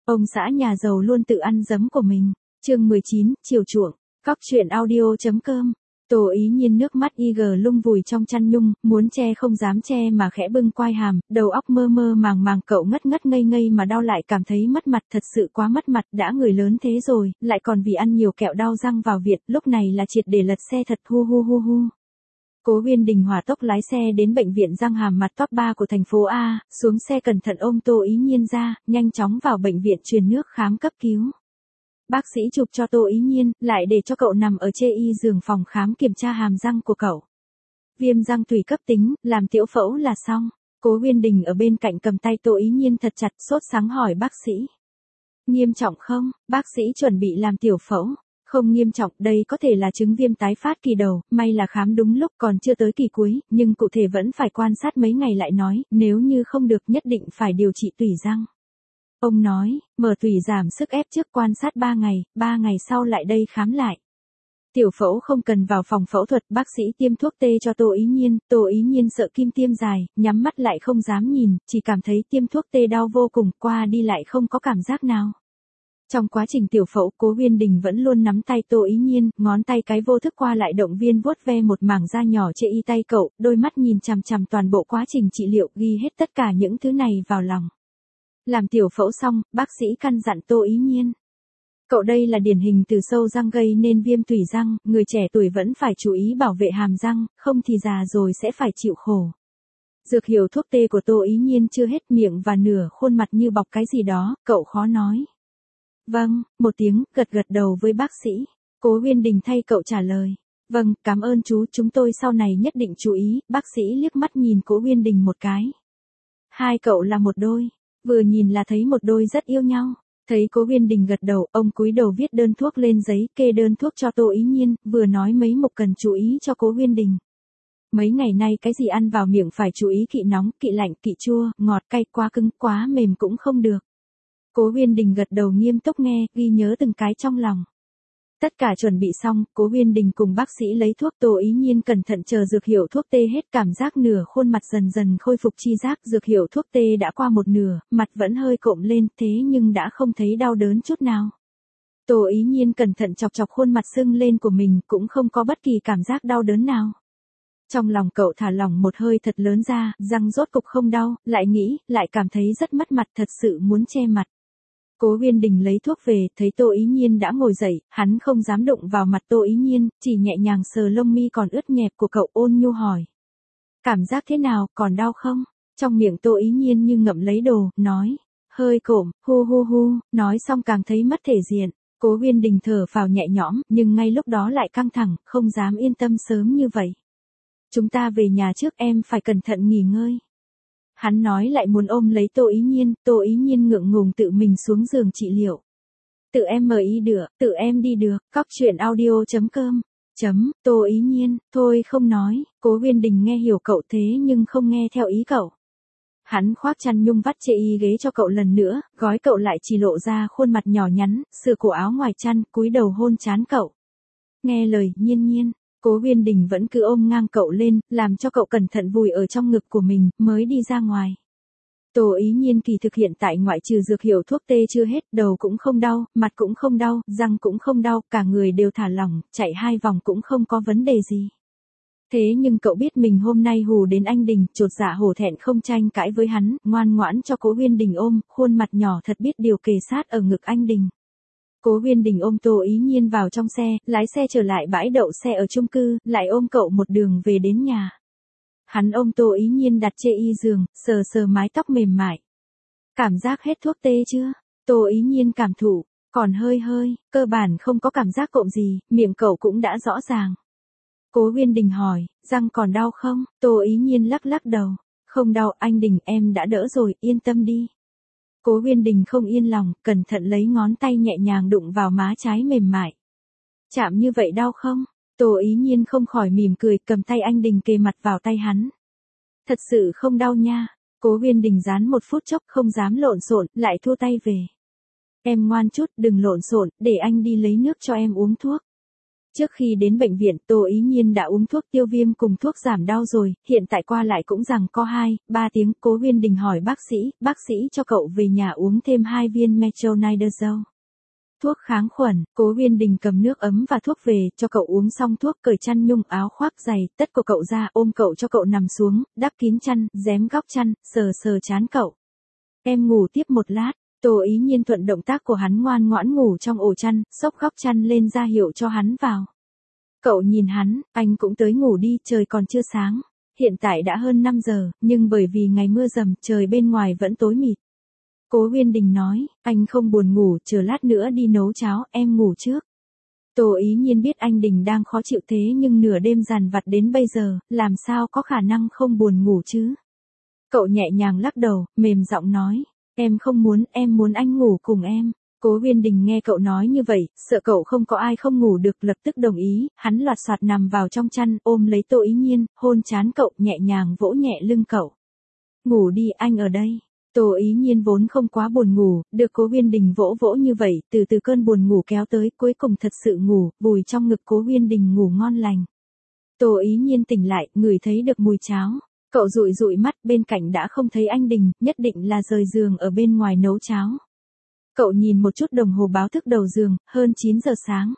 Ông xã nhà giàu luôn tự ăn giấm của mình. Chương 19, chiều chuộng. Cóc truyện audio.com. Tô Ý Nhiên nước mắt lung vùi trong chăn nhung, muốn che không dám che mà khẽ bưng quai hàm, đầu óc mơ mơ màng màng, cậu ngất ngất ngây ngây mà đau lại cảm thấy mất mặt, thật sự quá mất mặt, đã người lớn thế rồi, lại còn vì ăn nhiều kẹo đau răng vào viện, lúc này là triệt để lật xe thật hu hu hu hu. Cố Uyên Đình hỏa tốc lái xe đến bệnh viện răng hàm mặt top 3 của thành phố A, xuống xe cẩn thận ôm Tô Ý Nhiên ra, nhanh chóng vào bệnh viện truyền nước khám cấp cứu. Bác sĩ chụp cho Tô Ý Nhiên, lại để cho cậu nằm ở chê y giường phòng khám kiểm tra hàm răng của cậu. Viêm răng tủy cấp tính, làm tiểu phẫu là xong. Cố Uyên Đình ở bên cạnh cầm tay Tô Ý Nhiên thật chặt, sốt sắng hỏi bác sĩ. Nghiêm trọng không? Bác sĩ chuẩn bị làm tiểu phẫu. Không nghiêm trọng, đây có thể là chứng viêm tái phát kỳ đầu, may là khám đúng lúc còn chưa tới kỳ cuối, nhưng cụ thể vẫn phải quan sát mấy ngày lại nói, nếu như không được nhất định phải điều trị tủy răng. Ông nói, mở tủy giảm sức ép trước quan sát 3 ngày sau lại đây khám lại. Tiểu phẫu không cần vào phòng phẫu thuật, bác sĩ tiêm thuốc tê cho Tô Ý Nhiên sợ kim tiêm dài, nhắm mắt lại không dám nhìn, chỉ cảm thấy tiêm thuốc tê đau vô cùng, qua đi lại không có cảm giác nào. Trong quá trình tiểu phẫu, Cố Uyên Đình vẫn luôn nắm tay Tô Ý Nhiên, ngón tay cái vô thức qua lại động viên vuốt ve một mảng da nhỏ trên y tay cậu, đôi mắt nhìn chằm chằm toàn bộ quá trình trị liệu, ghi hết tất cả những thứ này vào lòng. Làm tiểu phẫu xong, bác sĩ căn dặn Tô Ý Nhiên. Cậu đây là điển hình từ sâu răng gây nên viêm tủy răng, người trẻ tuổi vẫn phải chú ý bảo vệ hàm răng, không thì già rồi sẽ phải chịu khổ. Dược hiệu thuốc tê của Tô Ý Nhiên chưa hết, miệng và nửa khuôn mặt như bọc cái gì đó, cậu khó nói. Vâng, một tiếng, gật đầu với bác sĩ. Cố Uyên Đình thay cậu trả lời. Vâng, cảm ơn chú, chúng tôi sau này nhất định chú ý, bác sĩ liếc mắt nhìn Cố Uyên Đình một cái. Hai cậu là một đôi. Vừa nhìn là thấy một đôi rất yêu nhau. Thấy Cố Uyên Đình gật đầu, ông cúi đầu viết đơn thuốc lên giấy, kê đơn thuốc cho Tô Ý Nhiên, vừa nói mấy mục cần chú ý cho Cố Uyên Đình. Mấy ngày nay cái gì ăn vào miệng phải chú ý, kỵ nóng, kỵ lạnh, kỵ chua, ngọt, cay, quá cứng, quá mềm cũng không được. Cố Uyên Đình gật đầu nghiêm túc nghe, ghi nhớ từng cái trong lòng. Tất cả chuẩn bị xong, Cố Uyên Đình cùng bác sĩ lấy thuốc, Tô Ý Nhiên cẩn thận chờ dược hiệu thuốc tê hết, cảm giác nửa khuôn mặt dần dần khôi phục chi giác, dược hiệu thuốc tê đã qua một nửa, mặt vẫn hơi cộm lên, thế nhưng đã không thấy đau đớn chút nào. Tô Ý Nhiên cẩn thận chọc chọc khuôn mặt sưng lên của mình, cũng không có bất kỳ cảm giác đau đớn nào. Trong lòng cậu thả lỏng một hơi thật lớn ra, răng rốt cục không đau, lại nghĩ, lại cảm thấy rất mất mặt, thật sự muốn che mặt. Cố Uyên Đình lấy thuốc về, thấy Tô Ý Nhiên đã ngồi dậy, hắn không dám đụng vào mặt Tô Ý Nhiên, chỉ nhẹ nhàng sờ lông mi còn ướt nhẹp của cậu, ôn nhu hỏi. Cảm giác thế nào, còn đau không? Trong miệng Tô Ý Nhiên như ngậm lấy đồ, nói. Hơi cộm, hu hu hu, nói xong càng thấy mất thể diện. Cố Uyên Đình thở phào nhẹ nhõm, nhưng ngay lúc đó lại căng thẳng, không dám yên tâm sớm như vậy. Chúng ta về nhà trước, em phải cẩn thận nghỉ ngơi. Hắn nói lại muốn ôm lấy Tô Ý Nhiên ngượng ngùng tự mình xuống giường trị liệu. Tự em tự em đi được, cóc truyện audio.com. Tô Ý Nhiên, thôi không nói, Cố Uyên Đình nghe hiểu cậu thế nhưng không nghe theo ý cậu. Hắn khoác chăn nhung vắt chê y ghế cho cậu lần nữa, gói cậu lại chỉ lộ ra khuôn mặt nhỏ nhắn, sửa cổ áo ngoài chăn, cúi đầu hôn trán cậu. Nghe lời, Nhiên. Cố Uyên Đình vẫn cứ ôm ngang cậu lên, làm cho cậu cẩn thận vùi ở trong ngực của mình, mới đi ra ngoài. Tô Ý Nhiên kỳ thực hiện tại ngoại trừ dược hiệu thuốc tê chưa hết, đầu cũng không đau, mặt cũng không đau, răng cũng không đau, cả người đều thả lỏng, chạy 2 vòng cũng không có vấn đề gì. Thế nhưng cậu biết mình hôm nay hù đến anh Đình, chột dạ hổ thẹn không tranh cãi với hắn, ngoan ngoãn cho Cố Uyên Đình ôm, khuôn mặt nhỏ thật biết điều kề sát ở ngực anh Đình. Cố Uyên Đình ôm Tô Ý Nhiên vào trong xe, lái xe trở lại bãi đậu xe ở chung cư, lại ôm cậu một đường về đến nhà. Hắn ôm Tô Ý Nhiên đặt trên y giường, sờ mái tóc mềm mại. Cảm giác hết thuốc tê chưa? Tô Ý Nhiên cảm thụ, còn hơi, cơ bản không có cảm giác cộm gì, miệng cậu cũng đã rõ ràng. Cố Uyên Đình hỏi, răng còn đau không? Tô Ý Nhiên lắc đầu, không đau, anh Đình em đã đỡ rồi, yên tâm đi. Cố Uyên Đình không yên lòng, cẩn thận lấy ngón tay nhẹ nhàng đụng vào má trái mềm mại. Chạm như vậy đau không? Tô Ý Nhiên không khỏi mỉm cười, cầm tay anh Đình kề mặt vào tay hắn. Thật sự không đau nha. Cố Uyên Đình dán một phút chốc không dám lộn xộn, lại thua tay về. Em ngoan chút, đừng lộn xộn, để anh đi lấy nước cho em uống thuốc. Trước khi đến bệnh viện, Tô Ý Nhiên đã uống thuốc tiêu viêm cùng thuốc giảm đau rồi, hiện tại qua lại cũng rằng có 2-3 tiếng. Cố Uyên Đình hỏi bác sĩ cho cậu về nhà uống thêm 2 viên metronidazole. Thuốc kháng khuẩn. Cố Uyên Đình cầm nước ấm và thuốc về, cho cậu uống xong thuốc, cởi chăn nhung áo khoác giày, tất của cậu ra, ôm cậu cho cậu nằm xuống, đắp kín chăn, rém góc chăn, sờ trán cậu. Em ngủ tiếp một lát. Tô Ý Nhiên thuận động tác của hắn ngoan ngoãn ngủ trong ổ chăn, xốc góc chăn lên ra hiệu cho hắn vào. Cậu nhìn hắn, anh cũng tới ngủ đi, trời còn chưa sáng. Hiện tại đã hơn 5 giờ, nhưng bởi vì ngày mưa dầm, trời bên ngoài vẫn tối mịt. Cố Uyên Đình nói, anh không buồn ngủ, chờ lát nữa đi nấu cháo, em ngủ trước. Tô Ý Nhiên biết anh Đình đang khó chịu thế nhưng nửa đêm dằn vặt đến bây giờ, làm sao có khả năng không buồn ngủ chứ. Cậu nhẹ nhàng lắc đầu, mềm giọng nói, em không muốn, em muốn anh ngủ cùng em. Cố Uyên Đình nghe cậu nói như vậy, sợ cậu không có ai không ngủ được, lập tức đồng ý, hắn loạt soạt nằm vào trong chăn, ôm lấy Tô Ý Nhiên, hôn trán cậu, nhẹ nhàng vỗ nhẹ lưng cậu. Ngủ đi, anh ở đây. Tô Ý Nhiên vốn không quá buồn ngủ, được Cố Uyên Đình vỗ vỗ như vậy, từ từ cơn buồn ngủ kéo tới, cuối cùng thật sự ngủ, vùi trong ngực Cố Uyên Đình ngủ ngon lành. Tô Ý Nhiên tỉnh lại, ngửi thấy được mùi cháo. Cậu dụi dụi mắt, bên cạnh đã không thấy anh Đình, nhất định là rời giường ở bên ngoài nấu cháo. Cậu nhìn một chút đồng hồ báo thức đầu giường, hơn 9 giờ sáng.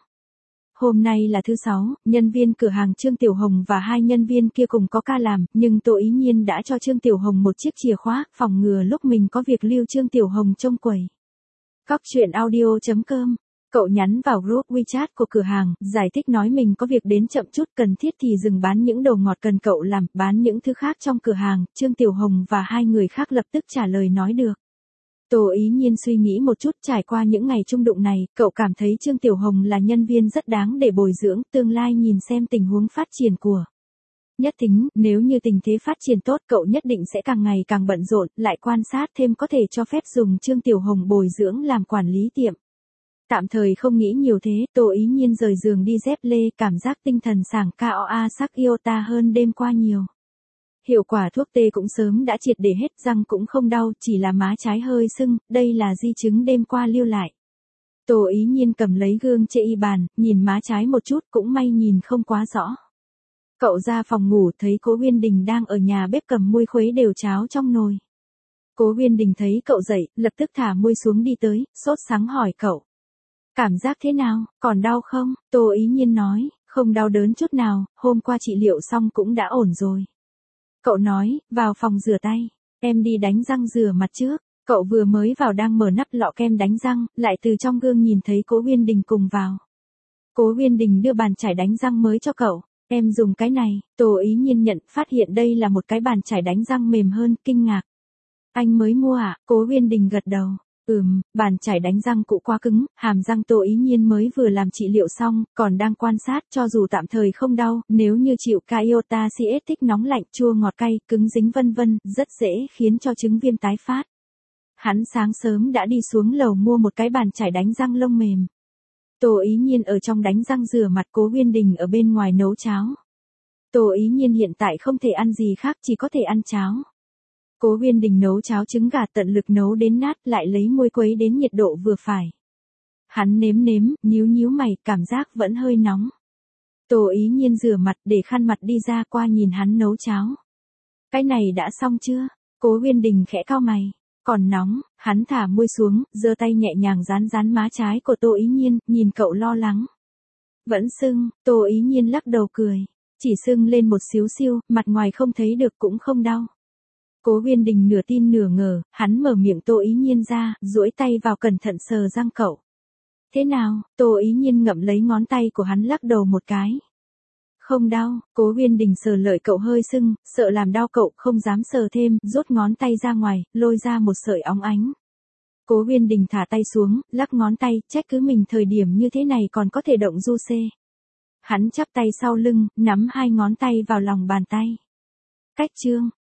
Hôm nay là thứ 6, nhân viên cửa hàng Trương Tiểu Hồng và 2 nhân viên kia cùng có ca làm, nhưng Tô Ý Nhiên đã cho Trương Tiểu Hồng một chiếc chìa khóa, phòng ngừa lúc mình có việc lưu Trương Tiểu Hồng trông quầy. Cóc truyện audio.com. Cậu nhắn vào group WeChat của cửa hàng, giải thích nói mình có việc đến chậm chút, cần thiết thì dừng bán những đồ ngọt cần cậu làm, bán những thứ khác trong cửa hàng. Trương Tiểu Hồng và 2 người khác lập tức trả lời nói được. Tô Ý Nhiên suy nghĩ một chút, trải qua những ngày chung đụng này, cậu cảm thấy Trương Tiểu Hồng là nhân viên rất đáng để bồi dưỡng, tương lai nhìn xem tình huống phát triển của Nhất Thính, nếu như tình thế phát triển tốt, cậu nhất định sẽ càng ngày càng bận rộn, lại quan sát thêm có thể cho phép dùng Trương Tiểu Hồng bồi dưỡng làm quản lý tiệm. Tạm thời không nghĩ nhiều thế, Tô Ý Nhiên rời giường đi dép lê, cảm giác tinh thần sảng KOA sắc iota hơn đêm qua nhiều. Hiệu quả thuốc tê cũng sớm đã triệt để hết, răng cũng không đau, chỉ là má trái hơi sưng, đây là di chứng đêm qua lưu lại. Tô Ý Nhiên cầm lấy gương chê y bàn, nhìn má trái một chút, cũng may nhìn không quá rõ. Cậu ra phòng ngủ thấy Cố Uyên Đình đang ở nhà bếp cầm muôi khuấy đều cháo trong nồi. Cố Uyên Đình thấy cậu dậy, lập tức thả muôi xuống đi tới, sốt sắng hỏi cậu. Cảm giác thế nào, còn đau không? Tô Ý Nhiên nói, không đau đớn chút nào, hôm qua trị liệu xong cũng đã ổn rồi. Cậu nói, vào phòng rửa tay, em đi đánh răng rửa mặt trước. Cậu vừa mới vào đang mở nắp lọ kem đánh răng, lại từ trong gương nhìn thấy Cố Uyên Đình cùng vào. Cố Uyên Đình đưa bàn chải đánh răng mới cho cậu, em dùng cái này. Tô Ý Nhiên nhận, phát hiện đây là một cái bàn chải đánh răng mềm hơn, kinh ngạc. Anh mới mua à? Cố Uyên Đình gật đầu. Bàn chải đánh răng cũ quá cứng, hàm răng Tô Ý Nhiên mới vừa làm trị liệu xong, còn đang quan sát, cho dù tạm thời không đau, nếu như chịu iota CS thích nóng lạnh, chua ngọt cay, cứng dính vân vân, rất dễ khiến cho chứng viêm tái phát. Hắn sáng sớm đã đi xuống lầu mua một cái bàn chải đánh răng lông mềm. Tô Ý Nhiên ở trong đánh răng rửa mặt, Cố Uyên Đình ở bên ngoài nấu cháo. Tô Ý Nhiên hiện tại không thể ăn gì khác, chỉ có thể ăn cháo. Cố Uyên Đình nấu cháo trứng gà, tận lực nấu đến nát, lại lấy muôi quấy đến nhiệt độ vừa phải. Hắn nếm, nhíu mày, cảm giác vẫn hơi nóng. Tô Ý Nhiên rửa mặt, để khăn mặt đi ra, qua nhìn hắn nấu cháo. Cái này đã xong chưa? Cố Uyên Đình khẽ cau mày. Còn nóng. Hắn thả muôi xuống, giơ tay nhẹ nhàng dán má trái của Tô Ý Nhiên, nhìn cậu lo lắng. Vẫn sưng. Tô Ý Nhiên lắc đầu cười. Chỉ sưng lên một xíu xiu, mặt ngoài không thấy được cũng không đau. Cố Uyên Đình nửa tin nửa ngờ, hắn mở miệng Tô Ý Nhiên ra, duỗi tay vào cẩn thận sờ răng cậu. Thế nào? Tô Ý Nhiên ngậm lấy ngón tay của hắn, lắc đầu một cái. Không đau. Cố Uyên Đình sờ lợi cậu hơi sưng, sợ làm đau cậu, không dám sờ thêm, rút ngón tay ra ngoài, lôi ra một sợi óng ánh. Cố Uyên Đình thả tay xuống, lắc ngón tay, trách cứ mình thời điểm như thế này còn có thể động du xê. Hắn chắp tay sau lưng, nắm 2 ngón tay vào lòng bàn tay. Cách chương.